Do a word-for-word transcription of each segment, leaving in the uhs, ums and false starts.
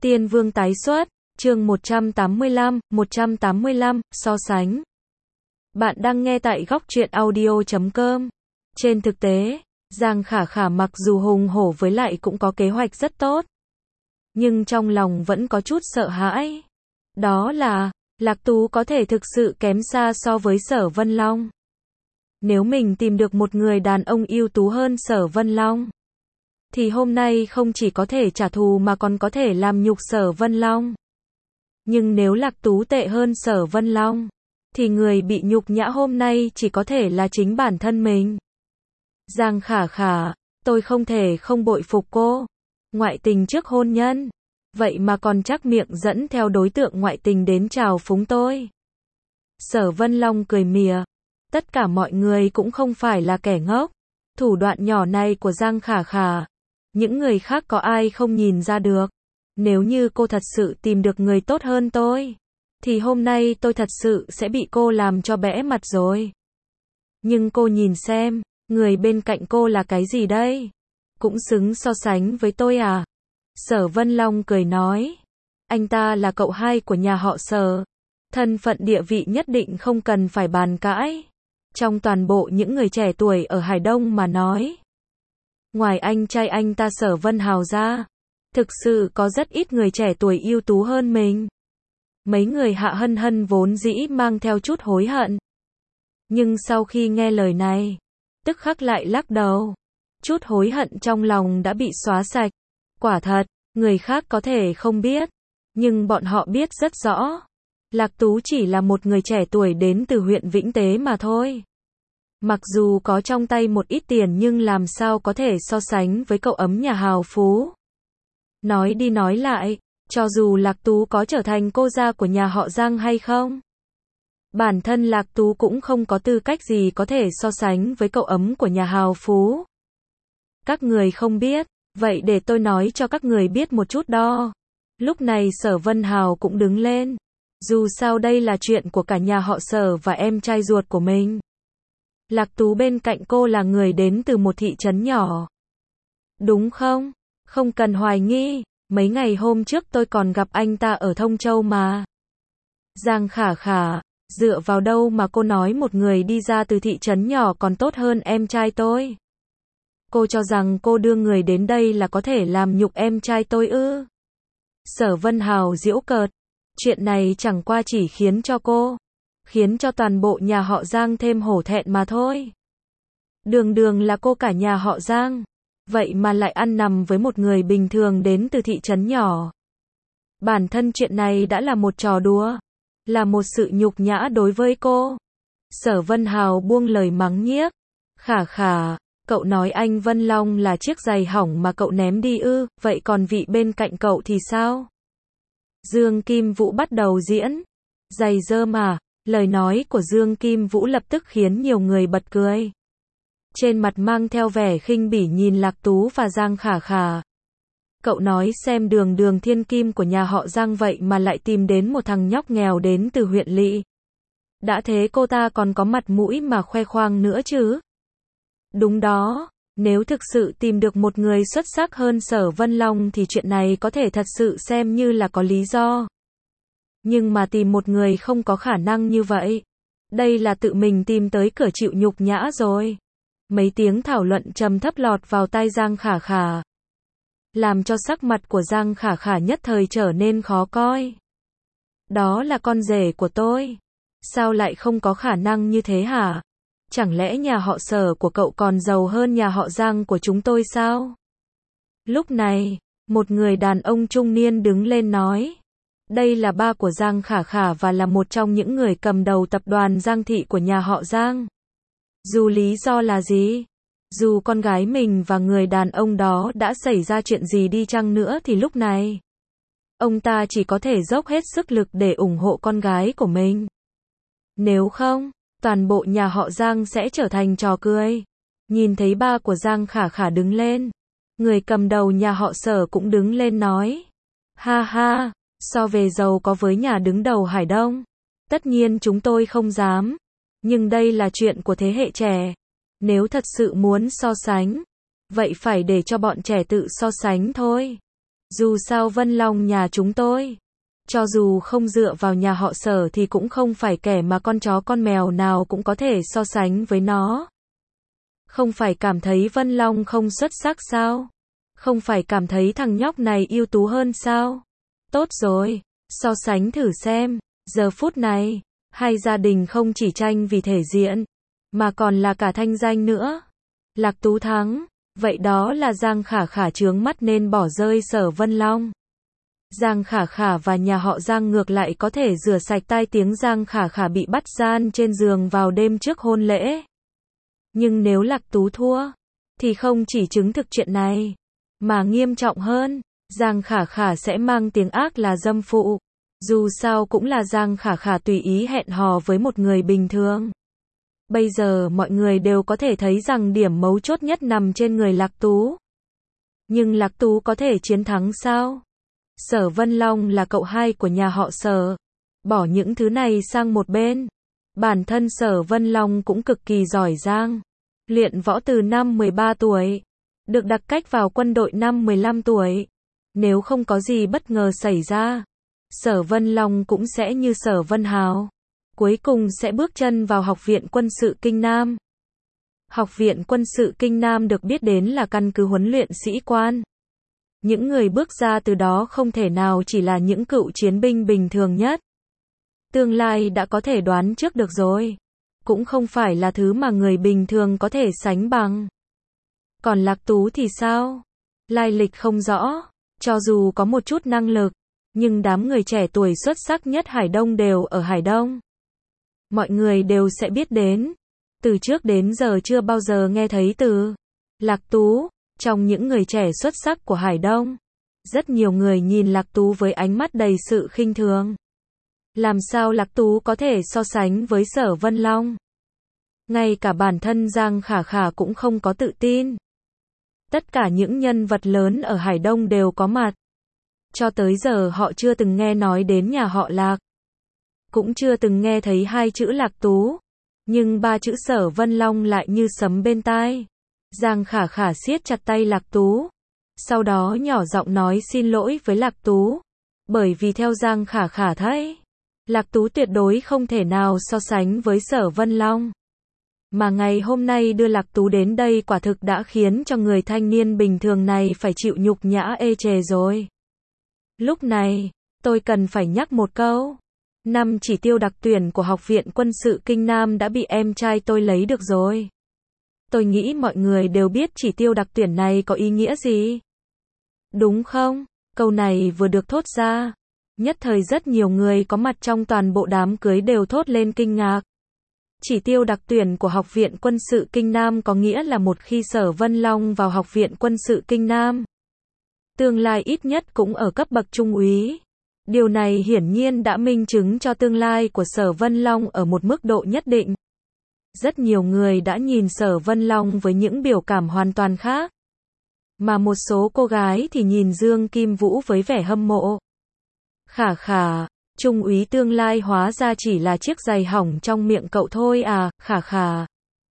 Tiên Vương tái xuất, chương một trăm tám mươi lăm, một trăm tám mươi lăm, so sánh. Bạn đang nghe tại góc truyện audio chấm com. Trên thực tế, Giang Khả Khả mặc dù hùng hổ với lại cũng có kế hoạch rất tốt, nhưng trong lòng vẫn có chút sợ hãi. Đó là, Lạc Tú có thể thực sự kém xa so với Sở Vân Long. Nếu mình tìm được một người đàn ông ưu tú hơn Sở Vân Long, thì hôm nay không chỉ có thể trả thù mà còn có thể làm nhục Sở Vân Long. Nhưng nếu Lạc Tú tệ hơn Sở Vân Long, thì người bị nhục nhã hôm nay chỉ có thể là chính bản thân mình. Giang Khả Khả, tôi không thể không bội phục cô. Ngoại tình trước hôn nhân, vậy mà còn chắc miệng dẫn theo đối tượng ngoại tình đến chào phúng tôi. Sở Vân Long cười mỉa, tất cả mọi người cũng không phải là kẻ ngốc. Thủ đoạn nhỏ này của Giang Khả Khả, những người khác có ai không nhìn ra được. Nếu như cô thật sự tìm được người tốt hơn tôi, thì hôm nay tôi thật sự sẽ bị cô làm cho bẽ mặt rồi. Nhưng cô nhìn xem, người bên cạnh cô là cái gì đây? Cũng xứng so sánh với tôi à? Sở Vân Long cười nói, anh ta là cậu hai của nhà họ Sở. Thân phận địa vị nhất định không cần phải bàn cãi. Trong toàn bộ những người trẻ tuổi ở Hải Đông mà nói, ngoài anh trai anh ta Sở Vân Hào ra, thực sự có rất ít người trẻ tuổi ưu tú hơn mình. Mấy người Hạ Hân Hân vốn dĩ mang theo chút hối hận, nhưng sau khi nghe lời này, tức khắc lại lắc đầu. Chút hối hận trong lòng đã bị xóa sạch. Quả thật, người khác có thể không biết, nhưng bọn họ biết rất rõ. Lạc Tú chỉ là một người trẻ tuổi đến từ huyện Vĩnh Tế mà thôi. Mặc dù có trong tay một ít tiền nhưng làm sao có thể so sánh với cậu ấm nhà hào phú. Nói đi nói lại, cho dù Lạc Tú có trở thành cô gia của nhà họ Giang hay không, bản thân Lạc Tú cũng không có tư cách gì có thể so sánh với cậu ấm của nhà hào phú. Các người không biết, vậy để tôi nói cho các người biết một chút đó. Lúc này Sở Vân Hào cũng đứng lên. Dù sao đây là chuyện của cả nhà họ Sở và em trai ruột của mình. Lạc Tú bên cạnh cô là người đến từ một thị trấn nhỏ, đúng không? Không cần hoài nghi, mấy ngày hôm trước tôi còn gặp anh ta ở Thông Châu mà. Giang Khả Khả, dựa vào đâu mà cô nói một người đi ra từ thị trấn nhỏ còn tốt hơn em trai tôi? Cô cho rằng cô đưa người đến đây là có thể làm nhục em trai tôi ư? Sở Vân Hào giễu cợt, chuyện này chẳng qua chỉ khiến cho cô, khiến cho toàn bộ nhà họ Giang thêm hổ thẹn mà thôi. Đường đường là cô cả nhà họ Giang, vậy mà lại ăn nằm với một người bình thường đến từ thị trấn nhỏ. Bản thân chuyện này đã là một trò đùa, là một sự nhục nhã đối với cô. Sở Vân Hào buông lời mắng nhiếc. Khả Khả, cậu nói anh Vân Long là chiếc giày hỏng mà cậu ném đi ư, vậy còn vị bên cạnh cậu thì sao? Dương Kim Vũ bắt đầu diễn. Giày dơ mà. Lời nói của Dương Kim Vũ lập tức khiến nhiều người bật cười. Trên mặt mang theo vẻ khinh bỉ nhìn Lạc Tú và Giang Khả Khả. Cậu nói xem đường đường thiên kim của nhà họ Giang vậy mà lại tìm đến một thằng nhóc nghèo đến từ huyện lỵ. Đã thế cô ta còn có mặt mũi mà khoe khoang nữa chứ? Đúng đó, nếu thực sự tìm được một người xuất sắc hơn Sở Vân Long thì chuyện này có thể thật sự xem như là có lý do. Nhưng mà tìm một người không có khả năng như vậy, đây là tự mình tìm tới cửa chịu nhục nhã rồi. Mấy tiếng thảo luận trầm thấp lọt vào tai Giang Khả Khả, làm cho sắc mặt của Giang Khả Khả nhất thời trở nên khó coi. Đó là con rể của tôi, sao lại không có khả năng như thế hả? Chẳng lẽ nhà họ Sở của cậu còn giàu hơn nhà họ Giang của chúng tôi sao? Lúc này, một người đàn ông trung niên đứng lên nói. Đây là ba của Giang Khả Khả và là một trong những người cầm đầu tập đoàn Giang Thị của nhà họ Giang. Dù lý do là gì, dù con gái mình và người đàn ông đó đã xảy ra chuyện gì đi chăng nữa thì lúc này, ông ta chỉ có thể dốc hết sức lực để ủng hộ con gái của mình. Nếu không, toàn bộ nhà họ Giang sẽ trở thành trò cười. Nhìn thấy ba của Giang Khả Khả đứng lên, người cầm đầu nhà họ Sở cũng đứng lên nói. Ha ha, so về giàu có với nhà đứng đầu Hải Đông, tất nhiên chúng tôi không dám. Nhưng đây là chuyện của thế hệ trẻ. Nếu thật sự muốn so sánh, vậy phải để cho bọn trẻ tự so sánh thôi. Dù sao Vân Long nhà chúng tôi, cho dù không dựa vào nhà họ Sở thì cũng không phải kẻ mà con chó con mèo nào cũng có thể so sánh với nó. Không phải cảm thấy Vân Long không xuất sắc sao? Không phải cảm thấy thằng nhóc này ưu tú hơn sao? Tốt rồi, so sánh thử xem, giờ phút này, hai gia đình không chỉ tranh vì thể diện, mà còn là cả thanh danh nữa. Lạc Tú thắng, vậy đó là Giang Khả Khả chướng mắt nên bỏ rơi Sở Vân Long. Giang Khả Khả và nhà họ Giang ngược lại có thể rửa sạch tai tiếng Giang Khả Khả bị bắt gian trên giường vào đêm trước hôn lễ. Nhưng nếu Lạc Tú thua, thì không chỉ chứng thực chuyện này, mà nghiêm trọng hơn, Giang Khả Khả sẽ mang tiếng ác là dâm phụ. Dù sao cũng là Giang Khả Khả tùy ý hẹn hò với một người bình thường. Bây giờ mọi người đều có thể thấy rằng điểm mấu chốt nhất nằm trên người Lạc Tú. Nhưng Lạc Tú có thể chiến thắng sao? Sở Vân Long là cậu hai của nhà họ Sở. Bỏ những thứ này sang một bên. Bản thân Sở Vân Long cũng cực kỳ giỏi giang. Luyện võ từ năm mười ba tuổi. Được đặc cách vào quân đội năm mười lăm tuổi. Nếu không có gì bất ngờ xảy ra, Sở Vân Long cũng sẽ như Sở Vân Hào. Cuối cùng sẽ bước chân vào Học viện Quân sự Kinh Nam. Học viện Quân sự Kinh Nam được biết đến là căn cứ huấn luyện sĩ quan. Những người bước ra từ đó không thể nào chỉ là những cựu chiến binh bình thường nhất. Tương lai đã có thể đoán trước được rồi. Cũng không phải là thứ mà người bình thường có thể sánh bằng. Còn Lạc Tú thì sao? Lai lịch không rõ. Cho dù có một chút năng lực, nhưng đám người trẻ tuổi xuất sắc nhất Hải Đông đều ở Hải Đông. Mọi người đều sẽ biết đến. Từ trước đến giờ chưa bao giờ nghe thấy từ Lạc Tú trong những người trẻ xuất sắc của Hải Đông. Rất nhiều người nhìn Lạc Tú với ánh mắt đầy sự khinh thường. Làm sao Lạc Tú có thể so sánh với Sở Vân Long? Ngay cả bản thân Giang Khả Khả cũng không có tự tin. Tất cả những nhân vật lớn ở Hải Đông đều có mặt. Cho tới giờ họ chưa từng nghe nói đến nhà họ Lạc. Cũng chưa từng nghe thấy hai chữ Lạc Tú. Nhưng ba chữ Sở Vân Long lại như sấm bên tai. Giang Khả Khả siết chặt tay Lạc Tú. Sau đó nhỏ giọng nói xin lỗi với Lạc Tú. Bởi vì theo Giang Khả Khả thấy, Lạc Tú tuyệt đối không thể nào so sánh với Sở Vân Long. Mà ngày hôm nay đưa Lạc Tú đến đây quả thực đã khiến cho người thanh niên bình thường này phải chịu nhục nhã ê chề rồi. Lúc này, tôi cần phải nhắc một câu. Năm chỉ tiêu đặc tuyển của Học viện Quân sự Kinh Nam đã bị em trai tôi lấy được rồi. Tôi nghĩ mọi người đều biết chỉ tiêu đặc tuyển này có ý nghĩa gì. Đúng không? Câu này vừa được thốt ra. Nhất thời rất nhiều người có mặt trong toàn bộ đám cưới đều thốt lên kinh ngạc. Chỉ tiêu đặc tuyển của Học viện Quân sự Kinh Nam có nghĩa là một khi Sở Vân Long vào Học viện Quân sự Kinh Nam, tương lai ít nhất cũng ở cấp bậc trung úy. Điều này hiển nhiên đã minh chứng cho tương lai của Sở Vân Long ở một mức độ nhất định. Rất nhiều người đã nhìn Sở Vân Long với những biểu cảm hoàn toàn khác. Mà một số cô gái thì nhìn Dương Kim Vũ với vẻ hâm mộ. Khả Khả, trung úy tương lai hóa ra chỉ là chiếc giày hỏng trong miệng cậu thôi à, Khả Khả.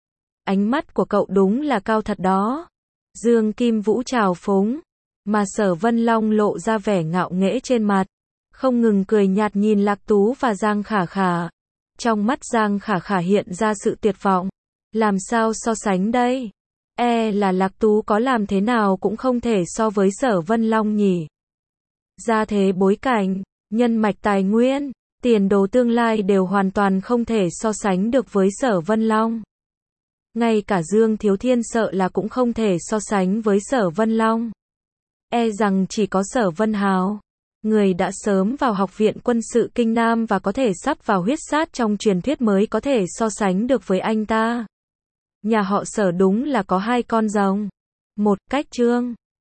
Ánh mắt của cậu đúng là cao thật đó. Dương Kim Vũ trào phúng, mà Sở Vân Long lộ ra vẻ ngạo nghễ trên mặt, không ngừng cười nhạt nhìn Lạc Tú và Giang Khả Khả. Trong mắt Giang Khả Khả hiện ra sự tuyệt vọng. Làm sao so sánh đây? E là Lạc Tú có làm thế nào cũng không thể so với Sở Vân Long nhỉ. Gia thế bối cảnh, nhân mạch tài nguyên, tiền đồ tương lai đều hoàn toàn không thể so sánh được với Sở Vân Long. Ngay cả Dương Thiếu Thiên sợ là cũng không thể so sánh với Sở Vân Long. E rằng chỉ có Sở Vân Hào, người đã sớm vào Học viện Quân sự Kinh Nam và có thể sắp vào huyết sát trong truyền thuyết mới có thể so sánh được với anh ta. Nhà họ Sở đúng là có hai con rồng. Một cách Trương